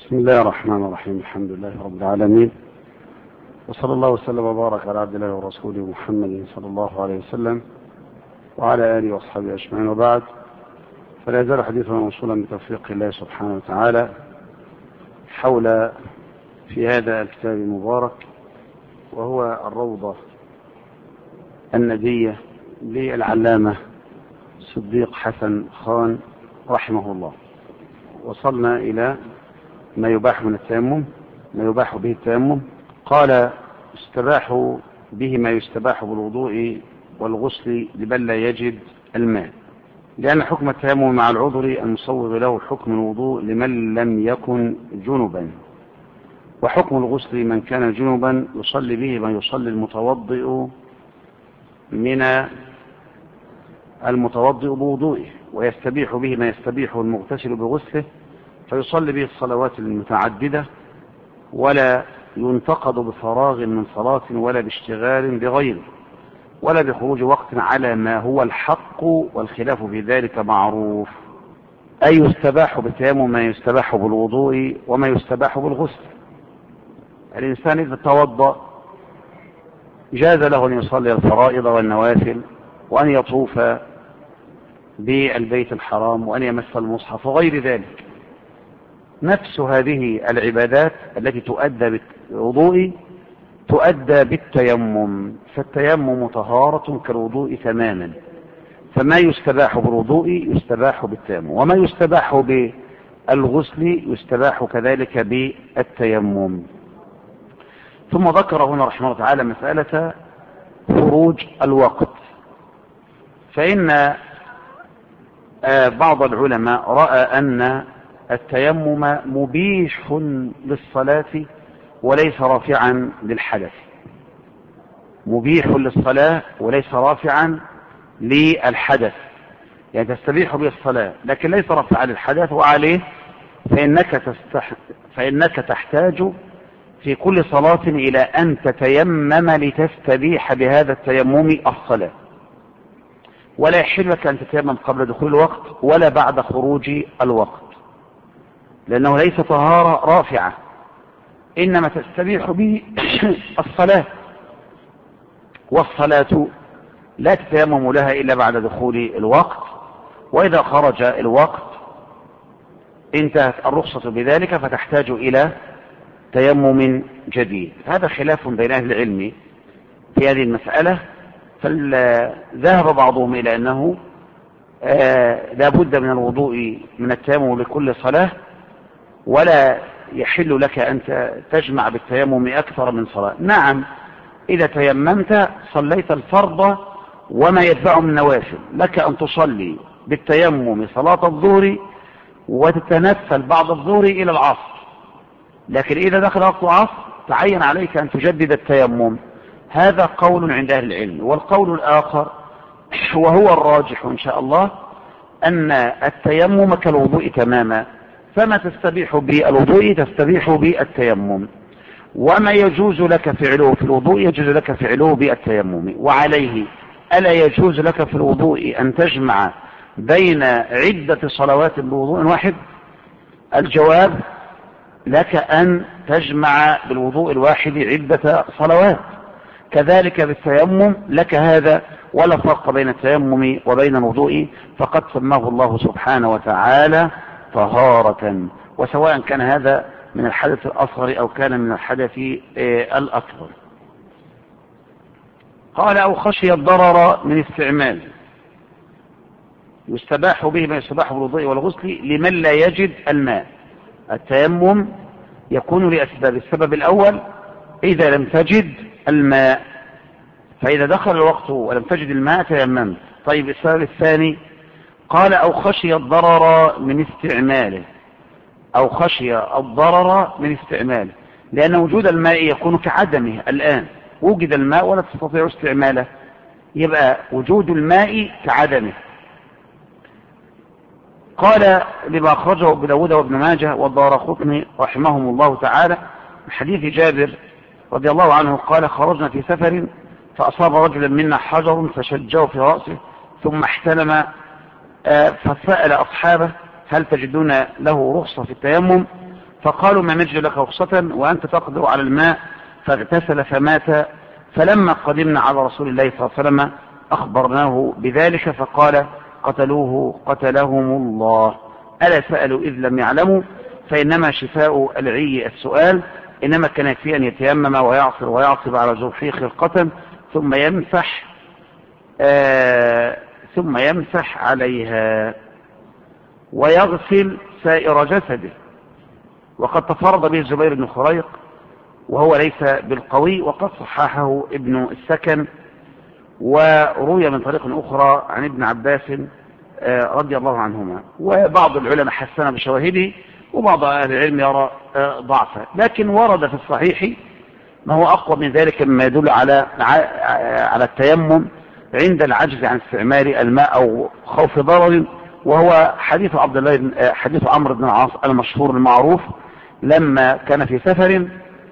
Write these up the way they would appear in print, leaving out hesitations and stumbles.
بسم الله الرحمن الرحيم. الحمد لله رب العالمين، وصلى الله وسلم وبارك على عبد الله ورسوله محمد صلى الله عليه وسلم وعلى آله وأصحابه أجمعين، وبعد. فلا يزال حديثنا موصولا بتوفيق الله سبحانه وتعالى حول في هذا الكتاب المبارك، وهو الروضة الندية للعلامة صديق حسن خان رحمه الله. وصلنا إلى ما يباح من التيمم، ما يباح به التيمم. قال: يستباح به ما يستباح بالوضوء والغسل لمن لا يجد الماء، لأن حكم التيمم مع العذر المصوغ له حكم الوضوء لمن لم يكن جنبا، وحكم الغسل من كان جنبا يصلي به ما يصلي المتوضئ بوضوئه، ويستبيح به ما يستبيح المغتسل بغسله، فيصلي به الصلوات المتعددة، ولا ينتقد بفراغ من صلاة ولا باشتغال بغيره ولا بخروج وقت على ما هو الحق، والخلاف في ذلك معروف. أي يستباح بالتيمم ما يستباح بالوضوء وما يستباح بالغسل. الإنسان إذا توضأ جاز له أن يصلي الفرائض والنوافل، وأن يطوف بالبيت الحرام، وأن يمس المصحف وغير ذلك. نفس هذه العبادات التي تؤدى بالوضوء تؤدى بالتيمم، فالتيمم طهارة كالوضوء تماما، فما يستباح بالوضوء يستباح بالتيمم، وما يستباح بالغسل يستباح كذلك بالتيمم. ثم ذكر هنا رحمه الله تعالى مسألة خروج الوقت، فإن بعض العلماء رأى أن التيمم مبيح للصلاة وليس رافعا للحدث، مبيح للصلاة وليس رافعا للحدث، يعني تستبيح به الصلاة لكن ليس رافعا للحدث. وعليه فإنك تحتاج في كل صلاة إلى أن تتيمم لتستبيح بهذا التيمم الصلاة، ولا يحل لك أن تتيمم قبل دخول الوقت ولا بعد خروج الوقت، لأنه ليس طهارة رافعة، إنما تستبيح به الصلاة، والصلاة لا تتيمم لها إلا بعد دخول الوقت، وإذا خرج الوقت انتهت الرخصة بذلك فتحتاج إلى تيمم جديد. هذا خلاف بين أهل العلم في هذه المسألة، فذهب بعضهم إلى أنه لا بد من الوضوء من التيمم لكل صلاة، ولا يحل لك أن تجمع بالتيمم أكثر من صلاة. نعم، إذا تيممت صليت الفرض وما يتبعه من نوافل، لك أن تصلي بالتيمم صلاة الظهر وتتنفل بعد الظهر إلى العصر، لكن إذا دخل وقت العصر تعين عليك أن تجدد التيمم. هذا قول عند أهل العلم. والقول الآخر وهو الراجح إن شاء الله أن التيمم كالوضوء تماما، فما تستبيح بالوضوء تستبيح بالتيمم، وما يجوز لك فعله في الوضوء يجوز لك فعله بالتيمم. وعليه ألا يجوز لك في الوضوء أن تجمع بين عدة صلوات بوضوء واحد؟ الجواب: لك أن تجمع بالوضوء الواحد عدة صلوات، كذلك بالتيمم لك هذا، ولا فرق بين التيمم وبين الوضوء، فقد سماه الله سبحانه وتعالى طهارة، وسواء كان هذا من الحدث الأصغر أو كان من الحدث الأكبر. قال: أو خشي الضرر من استعمال يستباح به ما يستباح بالوضوء والغسل لمن لا يجد الماء. التيمم يكون لأسباب: السبب الأول إذا لم تجد الماء، فإذا دخل الوقت ولم تجد الماء تيممت. طيب، السبب الثاني قال: أو خشي الضرر من استعماله، أو خشي الضرر من استعماله، لأن وجود الماء يكون كعدمه. الآن وجد الماء ولا تستطيع استعماله، يبقى وجود الماء كعدمه. قال: لما أخرجه ابن داود وابن ماجه والدارقطني رحمهم الله تعالى من حديث جابر رضي الله عنه قال: خرجنا في سفر فأصاب رجلا منا حجر فشجه في رأسه ثم احتلم، فسأل أصحابه: هل تجدون له رخصة في التيمم؟ فقالوا ما نجد لك رخصة وأنت تقدر على الماء، فاغتسل فمات. فلما قدمنا على رسول الله صلى الله عليه وسلم أخبرناه بذلك، فقال قتلوه قتلهم الله. ألا سألوا إذ لم يعلموا، فإنما شفاء العي السؤال. إنما كان يكفي أن يتيمم ويعصر ويعصب على جرحه خرقة ثم يمسح عليها ويغسل سائر جسده. وقد تفرد به الزبير بن خريق وهو ليس بالقوي، وقد صححه ابن السكن، وروي من طريق أخرى عن ابن عباس رضي الله عنهما. وبعض العلماء حسن بشواهده، وبعض أهل العلم يرى ضعفه، لكن ورد في الصحيح ما هو أقوى من ذلك مما يدل على التيمم عند العجز عن استعمال الماء أو خوف ضرر، وهو حديث حديث عمرو بن العاص المشهور المعروف لما كان في سفر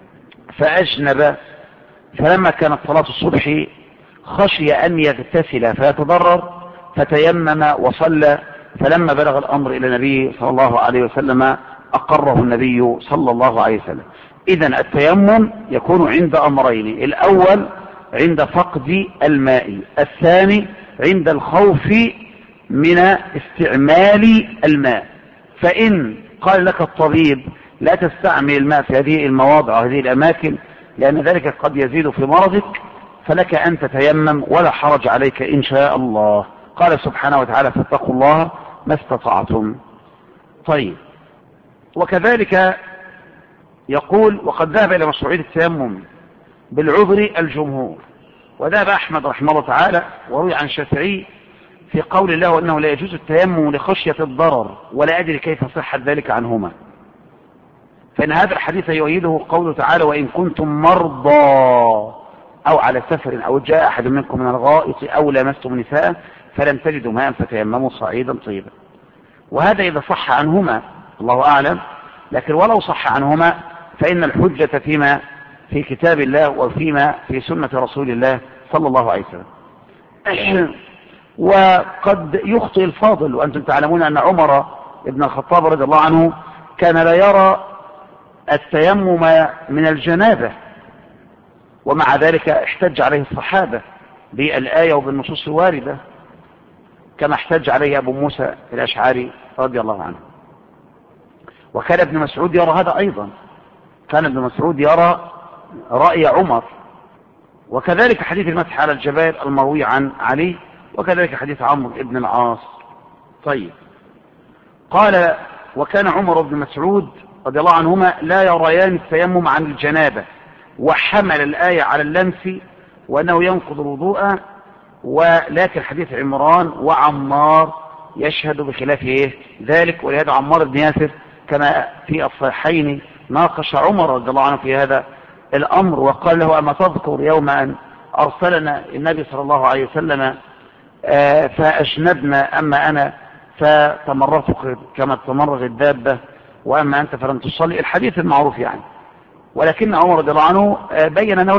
فأجنب، فلما كانت صلاة الصبح خشي أن يغتسل فيتضرر فتيمم وصلى، فلما بلغ الأمر إلى النبي صلى الله عليه وسلم أقره النبي صلى الله عليه وسلم. إذن التيمم يكون عند أمرين: الأول عند فقد الماء، الثاني عند الخوف من استعمال الماء. فإن قال لك الطبيب لا تستعمل الماء في هذه المواضع وهذه الأماكن لأن ذلك قد يزيد في مرضك، فلك أن تتيمم ولا حرج عليك إن شاء الله. قال سبحانه وتعالى: فاتقوا الله ما استطعتم. طيب، وكذلك يقول: وقد ذهب إلى مشروعية التيمم بالعذر الجمهور، وذهب أحمد رحمه الله تعالى، وروي عن الشافعي في قول الله أنه لا يجوز التيمم لخشية الضرر، ولا أدري كيف صحة ذلك عنهما، فإن هذا الحديث يؤيده قوله تعالى: وإن كنتم مرضى أو على سفر أو جاء أحد منكم من الغائط أو لامستم النساء فلم تجدوا ماء فتيمموا صعيدا طيبا. وهذا إذا صح عنهما، الله أعلم، لكن ولو صح عنهما فإن الحجة فيما في كتاب الله وفيما في سنة رسول الله صلى الله عليه وسلم. وقد يخطئ الفاضل، وأنتم تعلمون أن عمر بن الخطاب رضي الله عنه كان لا يرى التيمم من الجنابة، ومع ذلك احتج عليه الصحابة بالآية وبالنصوص الواردة، كما احتج عليه أبو موسى الأشعري رضي الله عنه. وكان ابن مسعود يرى هذا أيضا، كان ابن مسعود يرى رأي عمر، وكذلك حديث المسح على الجبال المروي عن علي، وكذلك حديث عمرو بن العاص. طيب، قال: وكان عمر بن مسعود رضي الله عنهما لا يريان التيمم عن الجنابة، وحمل الآية على اللمس وأنه ينقض الوضوء، ولكن حديث عمران وعمار يشهد بخلاف ذلك. ولهذا عمار بن ياسر كما في الصحيحين ناقش عمر رضي الله عنه في هذا الأمر، وقال له: أما تذكر يوم أن أرسلنا النبي صلى الله عليه وسلم فأجنبنا، أما أنا فتمررت كما تمرغ الدابة، وأما أنت فلم تصلي، الحديث المعروف يعني. ولكن عمر رضي الله عنه بين أنه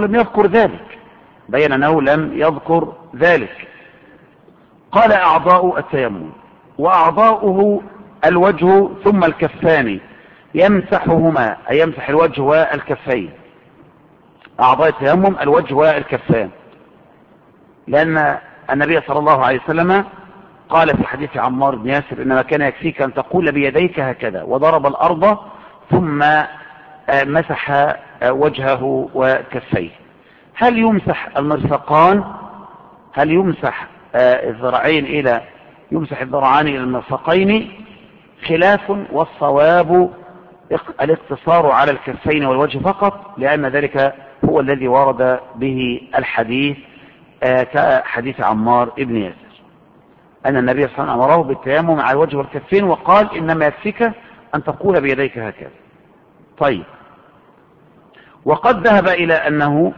لم يذكر ذلك. قال: أعضاء التيمم، وأعضاؤه الوجه ثم الكفان يمسحهما، أي يمسح الوجه والكفين. أعضاء التيمم الوجه والكفان، لأن النبي صلى الله عليه وسلم قال في حديث عمار بن ياسر: إنما كان يكفيك أن تقول بيديك هكذا، وضرب الأرض ثم مسح وجهه وكفيه. هل يمسح المرفقان؟ هل يمسح الذراعين يمسح الذراعان إلى المرفقين؟ خلاف، والصواب الاقتصار على الكفين والوجه فقط، لأن ذلك هو الذي ورد به الحديث كحديث عمار بن ياسر، أن النبي صلى الله عليه وسلم أمره بالتيمم على الوجه والكفين، وقال: إنما يكفيك أن تقول بيديك هكذا. طيب، وقد ذهب إلى أنه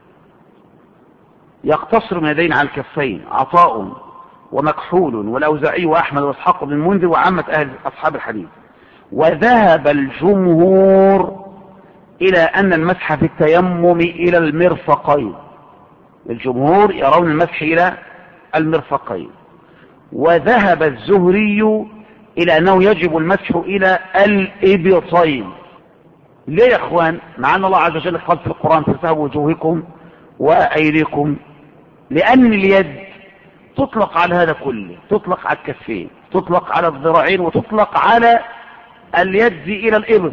يقتصر من يدين على الكفين عطاء ومكحول والأوزاعي وأحمد وإسحاق بن المنذر وعامة أصحاب الحديث. وذهب الجمهور إلى أن المسح في التيمم إلى المرفقين، الجمهور يرون المسح إلى المرفقين. وذهب الزهري إلى أنه يجب المسح إلى الإبطين، ليه يا اخوان؟ مع ان الله عز وجل قال في القرآن فسحوا وجوهكم وايديكم، لان اليد تطلق على هذا كله، تطلق على الكفين، تطلق على الذراعين، وتطلق على اليد الى الابط.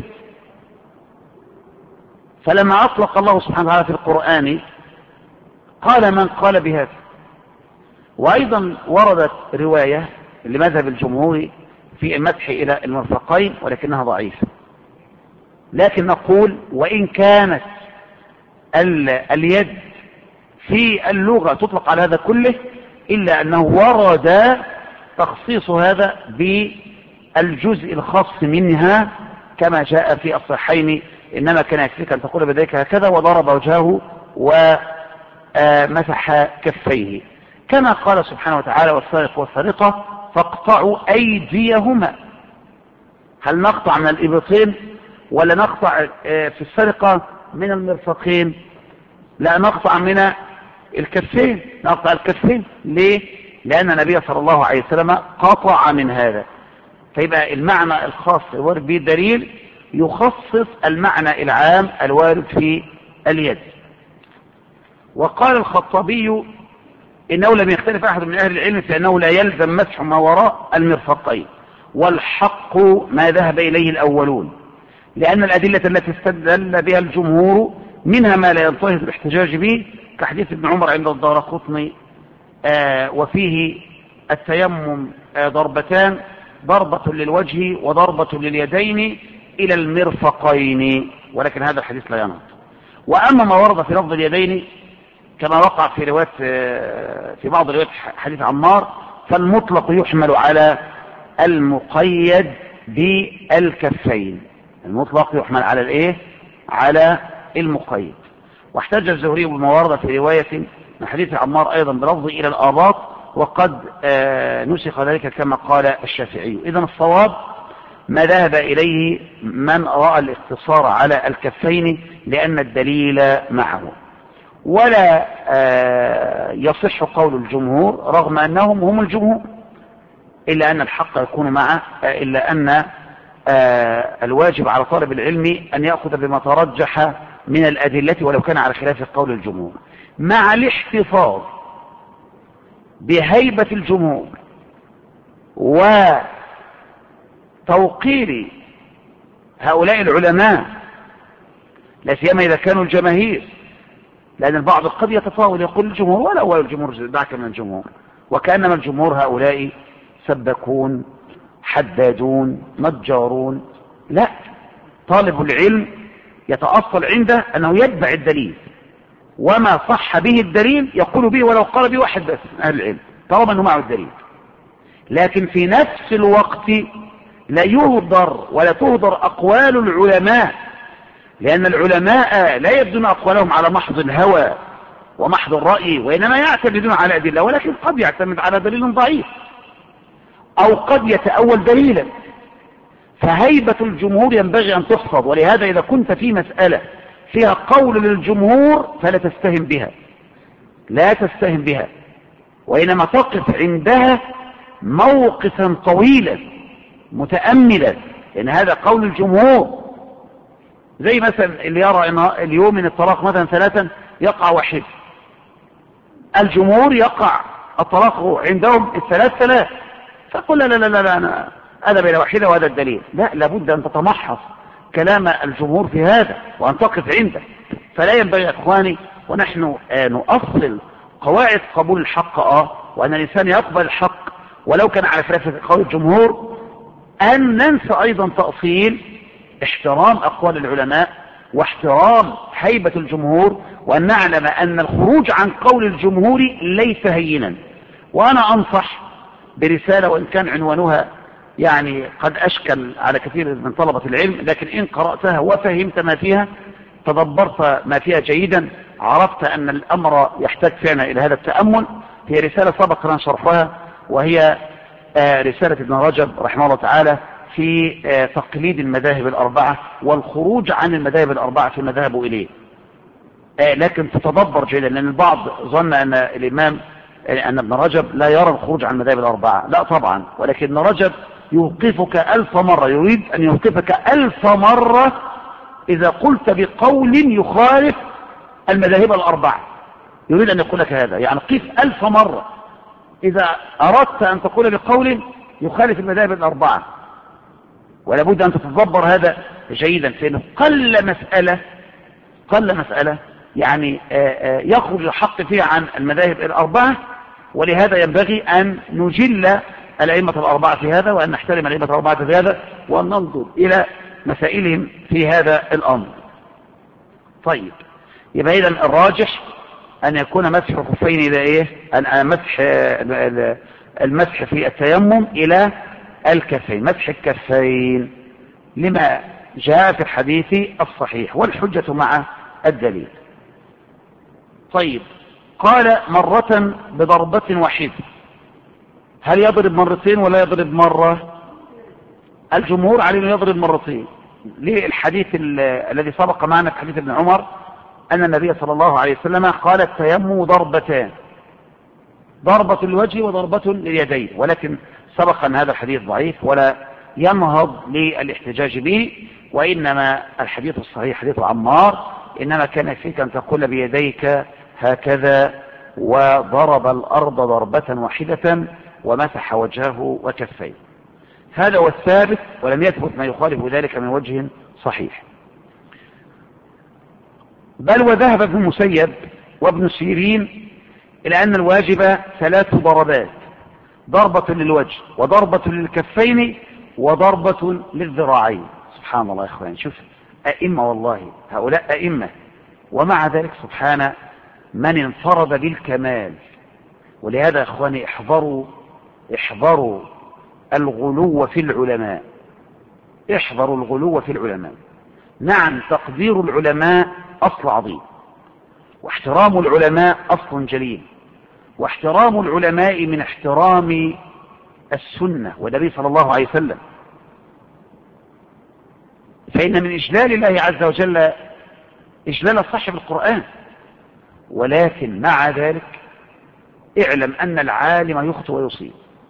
فلما اطلق الله سبحانه وتعالى في القرآن قال من قال بهذا. وايضا وردت رواية لمذهب الجمهور في المسح الى المرفقين ولكنها ضعيفة، لكن نقول وان كانت اليد في اللغة تطلق على هذا كله، الا انه ورد تخصيص هذا بالجزء الخاص منها كما جاء في الصحيحين: انما كان يكفيك ان تقول بيديك هكذا، وضرب وجهه ومسح كفيه، كما قال سبحانه وتعالى: والسارق والسارقة فاقطعوا ايديهما. هل نقطع من الابطين ولا نقطع في السرقة من المرفقين؟ لا، نقطع من الكفين، نقطع الكفين. ليه؟ لأن النبي صلى الله عليه وسلم قطع من هذا. فيبقى المعنى الخاص الوارد به الدليل يخصص المعنى العام الوارد في اليد. وقال الخطابي: إنه لم يختلف أحد من أهل العلم في أنه لا يلزم مسح ما وراء المرفقين، والحق ما ذهب إليه الأولون، لأن الأدلة التي استدل بها الجمهور منها ما لا ينطهر الاحتجاج به، كحديث ابن عمر عند الدارقطني وفيه التيمم ضربتان: ضربة للوجه وضربة لليدين إلى المرفقين، ولكن هذا الحديث لا ينط. وأما ما ورد في لفظ اليدين كما وقع في روايات في بعض روايات حديث عمار، فالمطلق يحمل على المقيد بالكفين. المطلق يحمل على الايه؟ على المقيد. واحتج الزهري بما ورد في رواية من حديث عمار ايضا بلفظ الى الآباط، وقد نسخ ذلك كما قال الشافعي. اذا الصواب ما ذهب اليه من رأى الاقتصار على الكفين، لان الدليل معه. ولا يصح قول الجمهور رغم انهم هم الجمهور، الا ان الحق يكون معه، الا ان الواجب على طالب العلم ان يأخذ بما ترجح من الادلة ولو كان على خلاف قول الجمهور، مع الاحتفاظ بهيبة الجمهور وتوقير هؤلاء العلماء، لا سيما اذا كانوا الجماهير، لأن البعض قد يتطاول يقول الجمهور، ولا هو الجمهور دعك من الجمهور، وكأنما الجمهور هؤلاء سبكون حدادون نجارون. لا، طالب العلم يتأصل عنده أنه يتبع الدليل، وما صح به الدليل يقول به ولو قال به واحد بس من أهل العلم طالما أنه معه الدليل. لكن في نفس الوقت لا يهدر ولا تهدر أقوال العلماء، لأن العلماء لا يبدون أقوالهم على محض الهوى ومحض الرأي، وإنما يعتمدون على أدلة، ولكن قد يعتمد على دليل ضعيف أو قد يتأول دليلا. فهيبة الجمهور ينبغي أن تحفظ، ولهذا إذا كنت في مسألة فيها قول للجمهور فلا تستهم بها، لا تستهم بها، وإنما تقف عندها موقفا طويلا متأملا، لأن هذا قول الجمهور. زي مثلا اللي يرى ان اليوم من الطلاق مثلا 3 يقع واحد، الجمهور يقع الطلاق عندهم 3 فقل لا لا لا لا انا اذهب الى واحدة وهذا الدليل. لا، لابد ان تتمحص كلام الجمهور في هذا وان تقف عنده. فلا ينبغي يا اخواني، ونحن نؤصل قواعد قبول الحق وان الانسان يقبل الحق ولو كان على خلاف قول الجمهور، ان ننسى ايضا تأصيل احترام أقوال العلماء واحترام هيبة الجمهور، وأن نعلم أن الخروج عن قول الجمهور ليس هينا. وأنا أنصح برسالة وإن كان عنوانها يعني قد أشكل على كثير من طلبة العلم، لكن إن قرأتها وفهمت ما فيها، تدبرت ما فيها جيدا، عرفت أن الأمر يحتاج فعلا إلى هذا التأمل. هي رسالة سبق لنا شرحها، وهي رسالة ابن رجب رحمه الله تعالى في تقليد المذاهب الأربعة والخروج عن المذاهب الأربعة فيما ذهبوا إليه. لكن تتدبر جيدا، لأن البعض ظن أن الإمام أن ابن رجب لا يرى الخروج عن المذاهب الأربعة. لا طبعا، ولكن ابن رجب يوقفك 1000 مرة، يريد أن يوقفك 1000 مرة إذا قلت بقول يخالف المذاهب الأربعة، يريد أن يقول لك هذا، يعني قف 1000 مرة إذا أردت أن تقول بقول يخالف المذاهب الأربعة، ولا بد أن تتدبر هذا جيدا، فإنه قل مسألة يعني يخرج الحق فيها عن المذاهب الأربعة، ولهذا ينبغي أن نجل الأئمة الأربعة في هذا، وأن نحترم الأئمة الأربعة في هذا، وأن ننظر إلى مسائلهم في هذا الأمر. طيب، يبقى إذن الراجح أن يكون مسح الخفين إلى إيه؟ المسح في التيمم إلى الكفين، مسح الكفين لما جاء في الحديث الصحيح، والحجة مع الدليل. طيب، قال مرة بضربة واحدة، هل يضرب مرتين ولا يضرب مرة؟ الجمهور عليه أنه يضرب مرتين، للحديث الذي سبق معنا في حديث ابن عمر أن النبي صلى الله عليه وسلم قال التيمم ضربتان، ضربة للوجه وضربة لليدين، ولكن سبق أن هذا الحديث ضعيف ولا ينهض للاحتجاج به، وإنما الحديث الصحيح حديث عمار، إنما كان يكفيك أن تقول بيديك هكذا وضرب الأرض ضربة واحدة ومسح وجهه وكفيه. هذا هو الثابت، ولم يثبت ما يخالف ذلك من وجه صحيح. بل وذهب ابن المسيب وابن سيرين إلى أن الواجب 3 ضربات، ضربة للوجه وضربة للكفين وضربة للذراعين. سبحان الله يا إخوان، شوف أئمة والله، هؤلاء أئمة، ومع ذلك سبحان من انفرد بالكمال. ولهذا يا إخواني احذروا الغلو في العلماء، احذروا الغلو في العلماء. نعم، تقدير العلماء أصل عظيم، واحترام العلماء أصل جليل، واحترام العلماء من احترام السنة والنبي صلى الله عليه وسلم، فإن من إجلال الله عز وجل إجلال صاحب القرآن. ولكن مع ذلك اعلم أن العالم يخطئ ويصيب،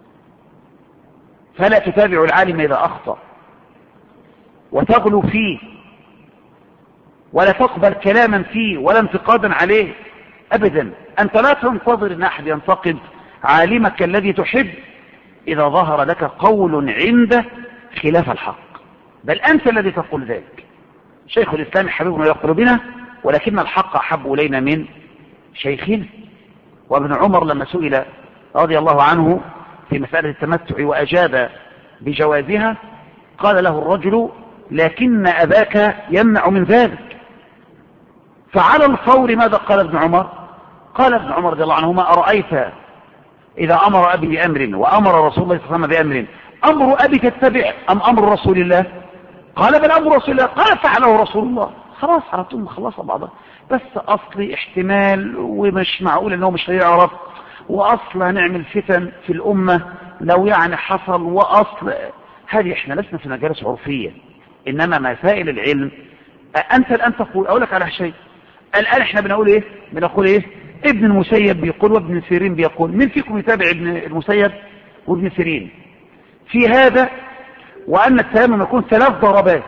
فلا تتابع العالم إذا أخطأ وتغلو فيه، ولا تقبل كلاما فيه ولا انتقادا عليه أبدا. أنت لا تنتظر أن أحد ينتقد عالمك الذي تحب إذا ظهر لك قول عنده خلاف الحق، بل أنت الذي تقول ذلك. شيخ الإسلام حبيبنا يقول بنا، ولكن الحق أحب إلينا من شيخنا. وابن عمر لما سئل رضي الله عنه في مسألة التمتع وأجاب بجوازها، قال له الرجل لكن أباك يمنع من ذلك. فعلى الفور ماذا قال ابن عمر؟ قال ابن عمر رضي الله عنهما أرأيت إذا أمر أبي بأمر وأمر رسول الله صلى الله عليه وسلم بأمر، أمر أبي تتبع أم أمر رسول الله؟ قال بل أمر رسول الله. قال فعله رسول الله. خلاص على طول مخلصة بعضها، بس أصلي احتمال ومش معقول أنه مش هيعرف، وأصل هنعمل فتن في الأمة لو يعني حصل، وأصل هذه احنا لسنا في مجالس عرفية، إنما مسائل العلم. أنت الآن تقول، أقول لك على شيء، الآن احنا بنقول إيه ابن المسيب بيقول وابن سيرين بيقول، من فيكم يتابع ابن المسيب وابن سيرين في هذا؟ وأن التيمم يكون 3 ضربات،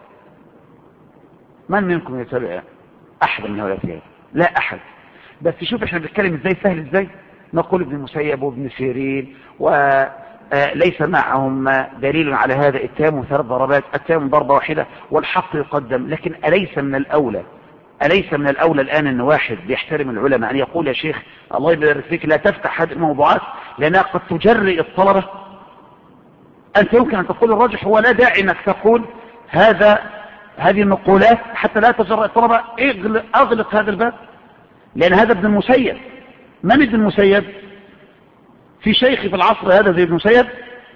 من منكم يتابع أحد من هؤلاء فيها؟ لا أحد. بس شوف احنا بنتكلم ازاي سهل ازاي، نقول ابن المسيب وابن سيرين وليس معهم دليل على هذا، التيمم 3 ضربات، التيمم ضربة واحدة والحق يقدم. لكن أليس من الأولى الآن أن واحد بيحترم العلماء أن يقول يا شيخ الله يبارك فيك لا تفتح هذه الموضوعات لأنها قد تجرئ الطلبة؟ أنت يمكن أن تقول الراجح، هو لا داعي أنك تقول هذه النقولات حتى لا تجرئ الطلبة. أغلق هذا الباب، لأن هذا ابن المسيب. من ابن المسيب؟ في شيخ في العصر هذا زي ابن المسيب؟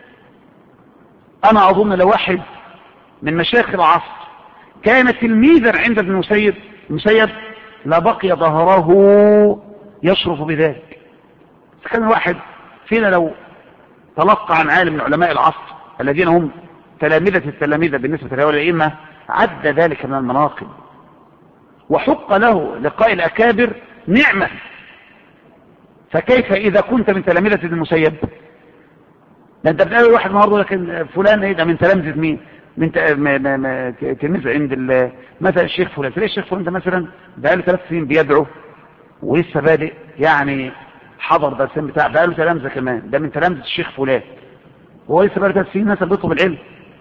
أنا أظن لو واحد من مشايخ العصر كان تلميذا عند ابن المسيب لبقي ظهره يشرف بذلك. كان واحد فينا لو تلقى عن عالم من علماء العصر الذين هم تلامذة بالنسبة لهؤلاء الأئمة، عد ذلك من المناقب، وحق له لقاء الأكابر نعمة. فكيف إذا كنت من تلامذة ابن المسيب؟ ده انت بتقابل واحد النهارده لكن فلان ده من تلامذة مين؟ من تلميذ عند مثلا الشيخ فلان، تلاقي الشيخ فلان ده مثلا بقاله 3 سنين بيدعو ولسه بادئ، يعني حضر درسين بتاع، بقاله تلامذة كمان، ده من تلامذة الشيخ فلان، هو لسه بقاله 3 سنين مثلا بيطلب العلم.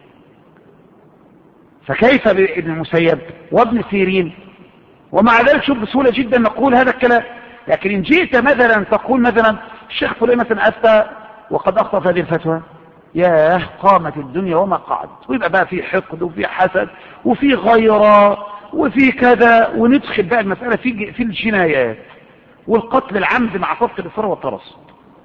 فكيف بابن المسيب وابن سيرين؟ ومع ذلك شوف بسهولة جدا نقول هذا الكلام. لكن إن جئت مثلا تقول مثلا الشيخ فلان مثلا أفتى وقد أخطأ في هذه الفتوى، ياه قامت الدنيا وما قعد، ويبقى بقى في حقد وفي حسد وفي غيرة وفي كذا، وندخل بقى المسألة في الجنايات والقتل العمد مع فرق الإصرار والترصد.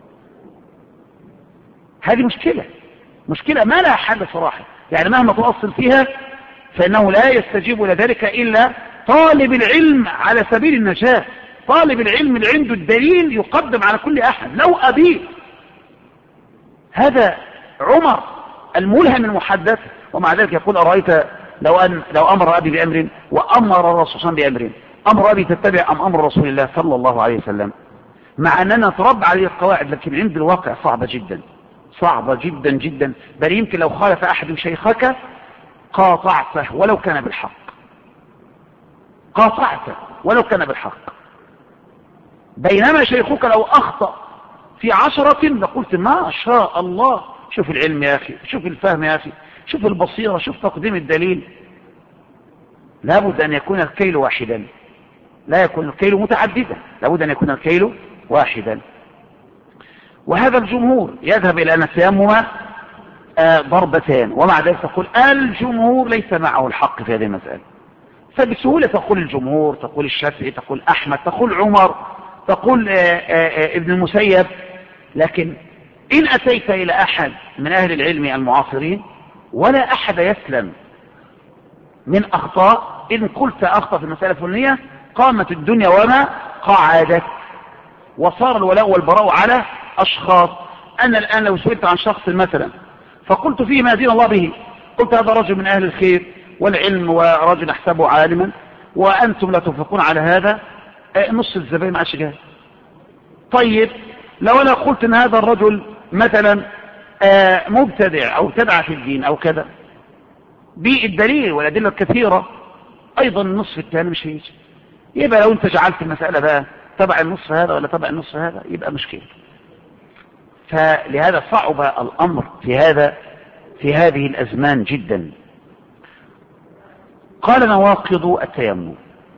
هذه مشكلة ما لها حل صراحة، يعني مهما تؤصل فيها فإنه لا يستجيب إلى ذلك إلا طالب العلم على سبيل النجاة. طالب العلم اللي عنده الدليل يقدم على كل أحد لو أبيه. هذا عمر الملهم المحدث، ومع ذلك يقول أرأيت لو أمر أبي بأمر وأمر الرسول صلى الله عليه وسلم بأمر، أمر أبي تتبع أم أمر رسول الله صلى الله عليه وسلم؟ مع أننا نتربى عليه القواعد، لكن عند الواقع صعبة جدا، صعبة جدا جدا. بل يمكن لو خالف أحد شيخك قاطعته ولو كان بالحق، قاطعته ولو كان بالحق. بينما شيخك لو أخطأ في 10 لقلت ما شاء الله، شوف العلم يا أخي، شوف الفهم يا أخي، شوف البصيرة، شوف تقديم الدليل. لابد أن يكون الكيل واحدا، لا يكون الكيل متعددا، لابد أن يكون الكيل واحدا. وهذا الجمهور يذهب إلى أن التيمم ضربتان، ومع ذلك تقول الجمهور ليس معه الحق في هذه المسألة. فبسهولة تقول الجمهور، تقول الشافعي، تقول أحمد، تقول عمر، تقول ابن المسيب. لكن إن أتيت إلى أحد من أهل العلم المعاصرين ولا أحد يسلم من أخطاء، إن قلت أخطأ في المسألة الفلانية قامت الدنيا وما قعدت، وصار الولاء والبراء على أشخاص. أنا الآن لو سئلت عن شخص مثلا فقلت فيه ما دين الله به، قلت هذا رجل من أهل الخير والعلم ورجل أحسبه عالما، وأنتم لا توافقون على هذا، نص الزبائن مع شجاع. طيب لو أنا قلت أن هذا الرجل مثلا مبتدع أو ابتدع في الدين أو كذا بالدليل والأدلة الكثيرة، أيضا النصف الثاني مش هيجي. يبقى لو أنت جعلت المسألة بقى تبع النصف هذا ولا تبع النصف هذا يبقى مشكلة. فلهذا صعب الأمر في هذه الأزمان جدا. قال نواقض التيمم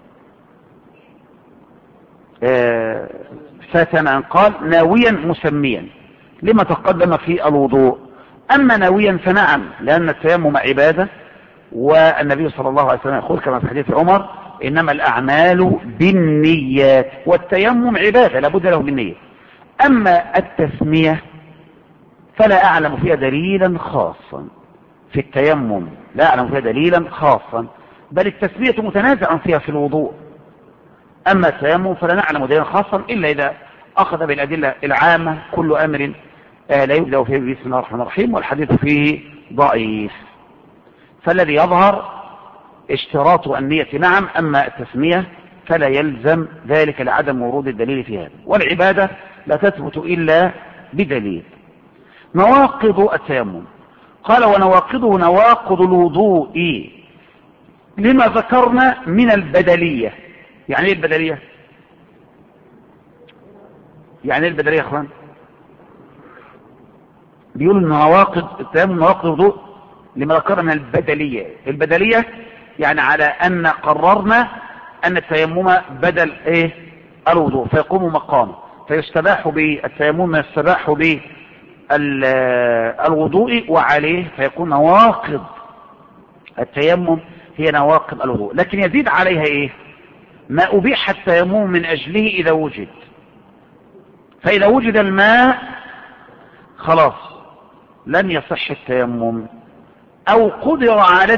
فاتنا، قال ناويا مسميا لما تقدم في الوضوء. أما ناويا فنعم، لأن التيمم عبادة، والنبي صلى الله عليه وسلم يقول كما في حديث عمر إنما الأعمال بالنيات، والتيمم عبادة لابد له بالنية. أما التسمية فلا أعلم فيها دليلا خاصا في التيمم، لا أعلم فيها دليلا خاصا، بل التسمية متنازع فيها في الوضوء. أما التيمم فلا نعلم دليلا خاصا إلا إذا أخذ بالأدلة العامة كل أمر لا يبدأ فيه بسم الله الرحمن الرحيم، والحديث فيه ضعيف. فالذي يظهر اشتراط النية نعم، أما التسمية فلا يلزم ذلك لعدم ورود الدليل في هذا، والعبادة لا تثبت إلا بدليل. نواقض التيمم، قال ونواقضه نواقض الوضوء لما ذكرنا من البدلية. يعني ايه البدلية؟ يعني ايه البدلية يا اخوان؟ بيقولوا ان نواقض التيمم نواقض الوضوء لما ذكرنا من البدلية. البدلية يعني على ان قررنا ان التيمم بدل ايه الوضوء، فيقوم مقامه، فيستباح بالتيمم ما يستباح بالوضوء وعليه، فيكون نواقض التيمم هي نواقض الوضوء. لكن يزيد عليها ايه؟ ما أبيح التيمم من أجله إذا وجد. فإذا وجد الماء خلاص لن يصح التيمم، أو قدر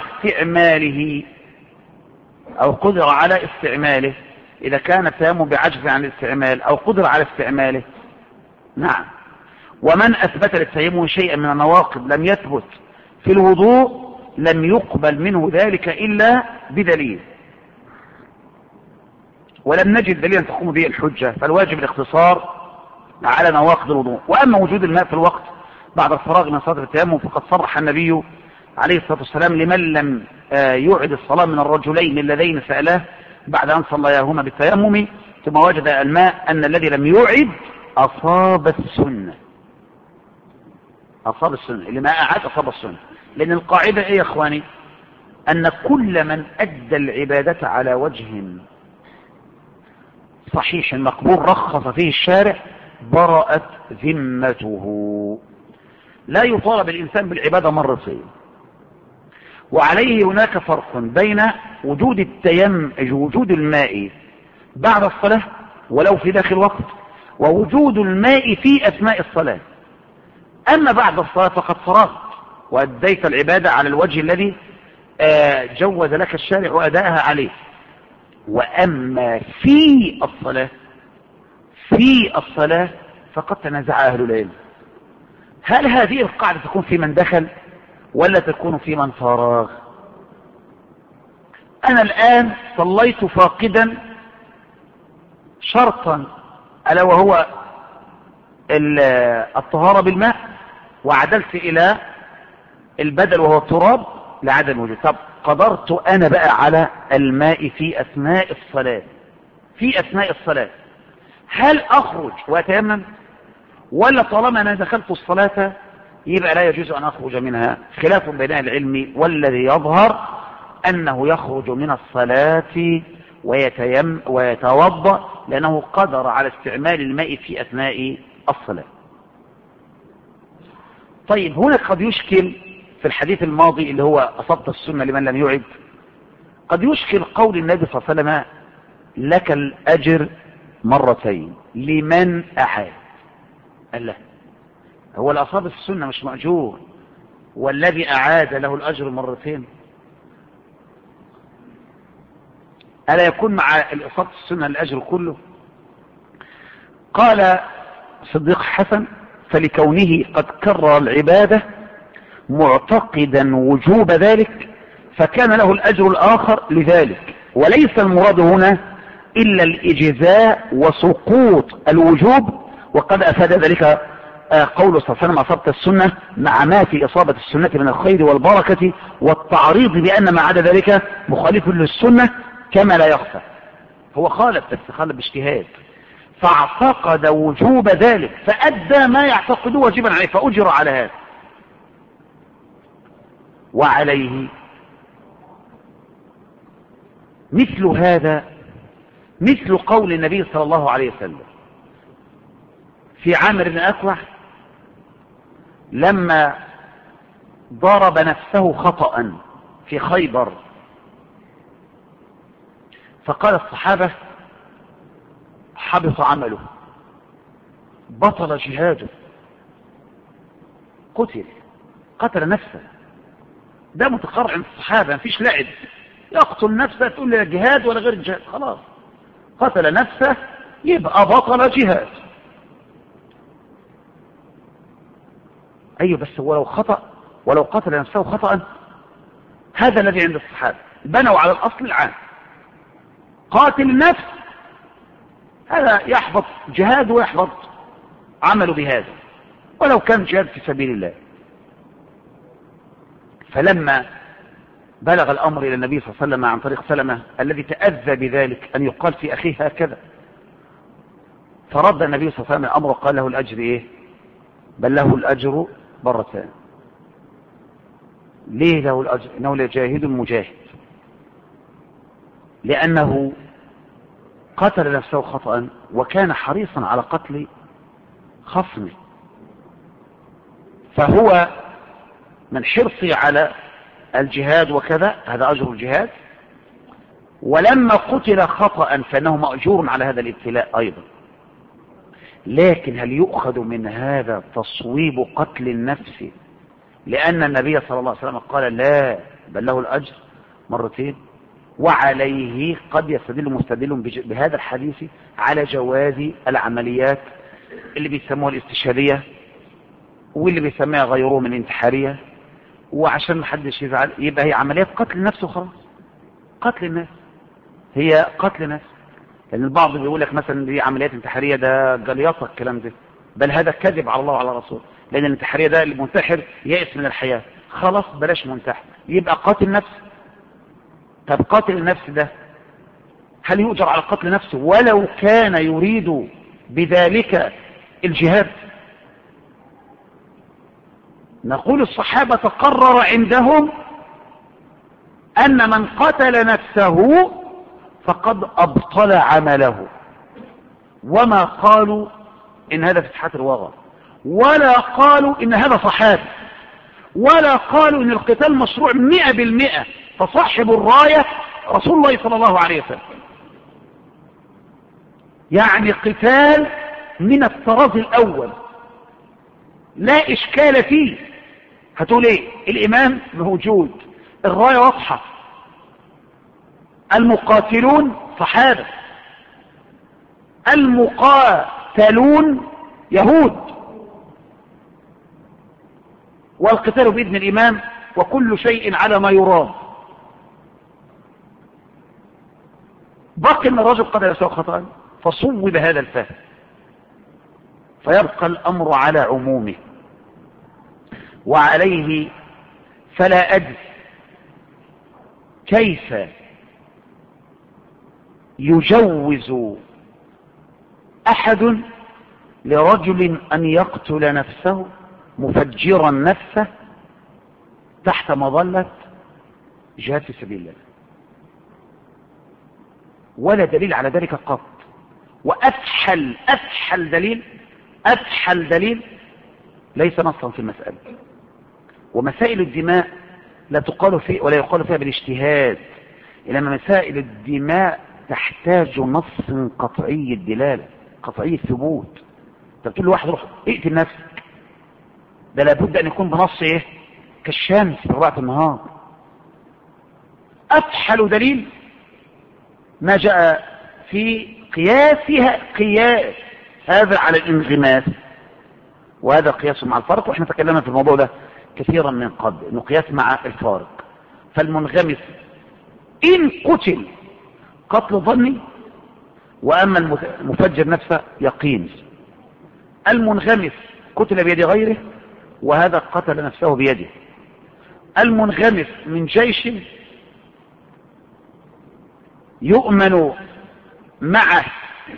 على استعماله، إذا كان التيمم بعجز عن الاستعمال أو قدر على استعماله. نعم. ومن أثبت للتيمم شيئا من النواقض لم يثبت في الوضوء لم يقبل منه ذلك إلا بدليل، ولم نجد دليلا تقوم به الحجة، فالواجب الاقتصار على نواقض الوضوء. وأما وجود الماء في الوقت بعد الفراغ من صلاة التيمم فقد صرح النبي عليه الصلاة والسلام لمن لم يعد الصلاة من الرجلين اللذين سألاه بعد أن صلياهما بالتيمم ثم وجد الماء أن الذي لم يعد أصاب السنة. أصاب السنة، اللي ما أعاد أصاب السنة. لأن القاعدة إيه يا إخواني؟ أن كل من أدى العبادة على وجه صحيح مقبول رخص فيه الشارع برأت ذمته. لا يطالب الإنسان بالعبادة مرتين. وعليه هناك فرق بين وجود الماء بعد الصلاة ولو في داخل وقت، ووجود الماء في أثناء الصلاة. أما بعد الصلاة فقد فرغت وأديت العبادة على الوجه الذي جوز لك الشارع وأداءها عليه. وأما في الصلاة فقد تنازع أهل العلم، هل هذه القاعدة تكون في من دخل ولا تكون في من فراغ؟ أنا الآن صليت فاقدا شرطا ألا وهو الطهارة بالماء، وعدلت إلى البدل وهو التراب لعدم وجود. طب قدرت أنا بقى على الماء في أثناء الصلاة، هل أخرج وأتيمم ولا طالما أنا دخلت الصلاة يبقى لا يجوز أن أخرج منها؟ خلاف بين العلم، والذي يظهر أنه يخرج من الصلاة ويتوضأ لأنه قدر على استعمال الماء في أثناء الصلاة. طيب هنا قد يشكل في الحديث الماضي اللي هو أصبت السنة لمن لم يعد، قد يشكل قول النبي صلى الله عليه وسلم لك الأجر مرتين لمن أعاد. قال له هو الأصاب السنة مش مأجور والذي أعاد له الأجر مرتين؟ ألا يكون مع الإصابة السنة الأجر كله؟ قال صديق حسن فلكونه قد كرر العبادة معتقدا وجوب ذلك فكان له الأجر الآخر لذلك، وليس المراد هنا إلا الإجزاء وسقوط الوجوب. وقد أفاد ذلك قوله صلى الله عليه وسلم أصبت السنة مع ما في إصابة السنة من الخير والبركة والتعريض بأن ما عدا ذلك مخالف للسنة كما لا يخفى. هو خالف بس خالف باجتهاد، فاعتقد وجوب ذلك فأدى ما يعتقد واجبا عليه فأجر على هذا. وعليه مثل هذا مثل قول النبي صلى الله عليه وسلم في عامر بن أكوع لما ضرب نفسه خطأ في خيبر، فقال الصحابة حبط عمله، بطل جهاده، قتل نفسه. ده متقرع عند الصحابة، مفيش لعب، يقتل نفسه تقول لي جهاد ولا غير جهاد، خلاص قتل نفسه يبقى بطل جهاد. أيوه بس ولو قتل نفسه خطأ، هذا الذي عند الصحابة بنوا على الأصل العام، قاتل النفس هذا يحبط جهاد ويحبط عمله بهذا ولو كان جهاد في سبيل الله. فلما بلغ الأمر إلى النبي صلى الله عليه وسلم عن طريق سلمة الذي تأذى بذلك أن يقال في أخيه هكذا، فرد النبي صلى الله عليه وسلم الأمر وقال له الأجر إيه؟ بل له الأجر مرتان. ليه له الأجر؟ إنه لجاهد مجاهد، لأنه قتل نفسه خطأ وكان حريصا على قتل خصمه، فهو من حرصي على الجهاد وكذا، هذا أجر الجهاد. ولما قتل خطأ فإنه مأجور على هذا الابتلاء أيضا. لكن هل يؤخذ من هذا تصويب قتل النفس؟ لأن النبي صلى الله عليه وسلم قال لا بل له الأجر مرتين. وعليه قد يستدل مستدل بهذا الحديث على جواز العمليات اللي بيسموها الاستشهادية واللي بيسميها غيره من انتحارية، وعشان محدش يزعل يبقى هي عمليات قتل النفس وخلاص. قتل الناس هي قتل الناس، لأن البعض بيقول لك مثلا دي عمليات انتحارية، ده جليطة الكلام ده، بل هذا كذب على الله وعلى رسوله، لأن الانتحارية ده المنتحر يائس من الحياة، خلاص بلاش منتحر، يبقى قاتل نفس. طب قاتل النفس ده هل يؤجر على قتل نفسه ولو كان يريد بذلك الجهاد؟ نقول الصحابة تقرر عندهم أن من قتل نفسه فقد أبطل عمله، وما قالوا إن هذا فتحات الوغى، ولا قالوا إن هذا صحابي، ولا قالوا إن القتال مشروع 100%، فصاحب الراية رسول الله صلى الله عليه وسلم. يعني قتال من الطراز الأول لا إشكال فيه. هتقول إيه؟ الإمام موجود، الراية واضحة، المقاتلون صحابة، المقاتلون يهود، والقتال بإذن الإمام، وكل شيء على ما يرام. بقي أن الرجل قد يسوى خطأ فصوب هذا الفهم، فيبقى الأمر على عمومه وعليه. فلا أدري كيف يجوز أحد لرجل أن يقتل نفسه مفجرا نفسه تحت مظلة جهاد في سبيل الله، ولا دليل على ذلك قط. وأفحل دليل ليس نصا في المسألة. ومسائل الدماء لا تقال فيه ولا يقال فيها بالاجتهاد، إنما مسائل الدماء تحتاج نص قطعي الدلالة، قطعي الثبوت. انت بتقول لواحد روح اقتل نفسك، ده لابد ان يكون بنص ايه؟ كالشمس في رباعة النهار. أفحل دليل ما جاء في قياس هذا على الانغماس، وهذا قياس مع الفارق، واحنا تكلمنا في الموضوع ده كثيرا من قبل، انه قياس مع الفارق. فالمنغمس ان قتل قتل ظني، واما المفجر نفسه يقين. المنغمس قتل بيد غيره، وهذا قتل نفسه بيده. المنغمس من جيش يؤمن معه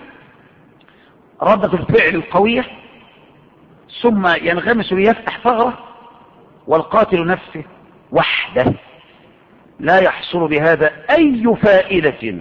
ردة الفعل القوية ثم ينغمس ليفتح ثغرة، والقاتل نفسه وحده لا يحصل بهذا أي فائدة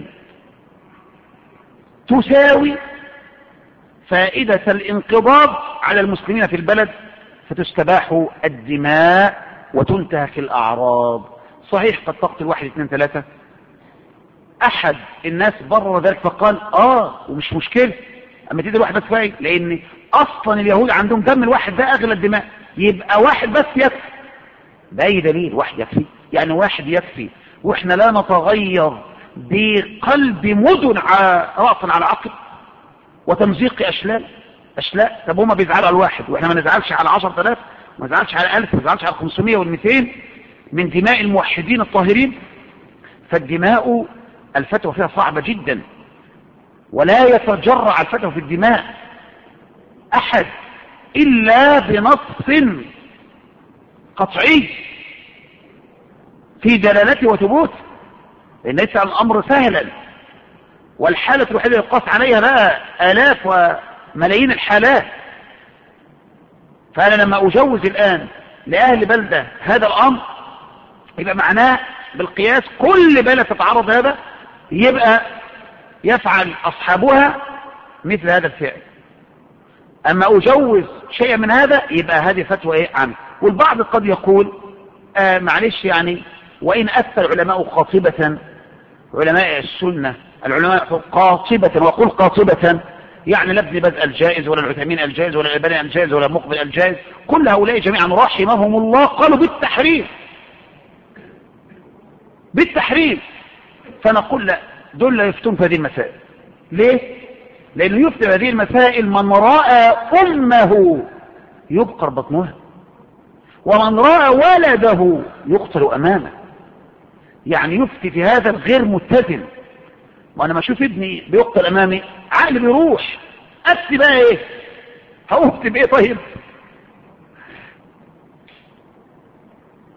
تساوي فائدة الانقضاض على المسلمين في البلد، فتستباح الدماء وتنتهك الأعراض. صحيح قد تقتل 1 2 3. أحد الناس برر ذلك فقال ومش مشكلة أما تدي الواحد بس فايد، لأن أصلا اليهود عندهم دم الواحد ده أغلى الدماء، يبقى واحد بس يكفي. بأي دليل واحد يكفي؟ يعني واحد يكفي، وإحنا لا نتغير بقلب مدن رأسا على عقب وتمزيق أشلاء. طب هما بيزعلوا على الواحد وإحنا ما نزعلش على 10,000، ما نزعلش على 1000، ما نزعلش على 500 وال200 من دماء الموحدين الطاهرين. فالدماء الفتوى فيها صعبة جدا، ولا يتجرع الفتوى في الدماء أحد إلا بنص قطعي في دلالته وثبوته، لأن ليس الأمر سهلا. والحالة الوحيدة يقاس عليها بقى آلاف وملايين الحالات. فأنا لما أجوز الآن لأهل بلدة هذا الأمر، يبقى معناه بالقياس كل بلد تتعرض هذا يبقى يفعل أصحابها مثل هذا الفعل. أما أجوز شيء من هذا يبقى هذه فتوى عنه. والبعض قد يقول معلش، يعني وإن أفتى العلماء قاطبة، علماء السنة العلماء قاطبة، وأقول قاطبة يعني لا ابن بدء الجائز ولا العثيمين الجائز ولا الألباني الجائز ولا مقبل الجائز، كل هؤلاء جميعا رحمهم الله قالوا بالتحريم. فنقول لا، دول لا يفتون في هذه المسائل. ليه؟ لأنه يفتي هذه المسائل من رأى أمه يبقر بطنها، ومن رأى ولده يقتل أمامه. يعني يفتي في هذا الغير متزن. وأنا ما أشوف ابني بيقتل أمامي عقلي بيروح، أفتي بقى إيه؟ هأفتي بإيه طيب؟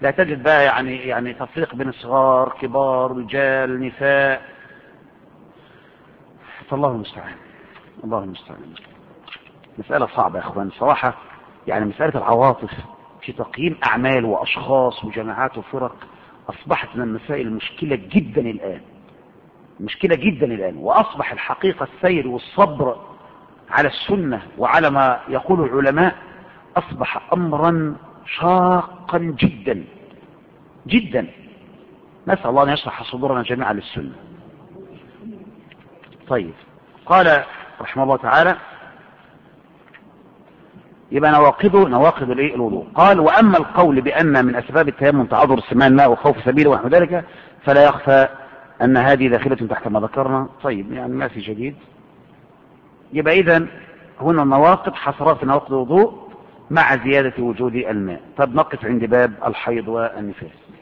لا تجد بقى يعني تفريق بين الصغار كبار رجال نساء. فالله المستعان، الله المستعان. مسألة صعبة يا اخوان صراحة. يعني مسألة العواطف في تقييم اعمال واشخاص وجماعات وفرق اصبحت من المسائل المشكلة جدا الان، مشكلة جدا الان. واصبح الحقيقة السير والصبر على السنة وعلى ما يقول العلماء اصبح امرا شاقا جدا جدا. نسأل الله ان يشرح صدورنا جميعا للسنة. طيب، قال رحمه الله تعالى يبقى نواقض الوضوء. قال واما القول بان من اسباب التيمم تعذر استعمال الماء وخوف سبيله ونحو ذلك فلا يخفى ان هذه داخله تحت ما ذكرنا. طيب، يعني ما في جديد. يبقى اذا هنا النواقض حصرات في نواقض الوضوء مع زياده وجود الماء. طب نقف عند باب الحيض والنفاس.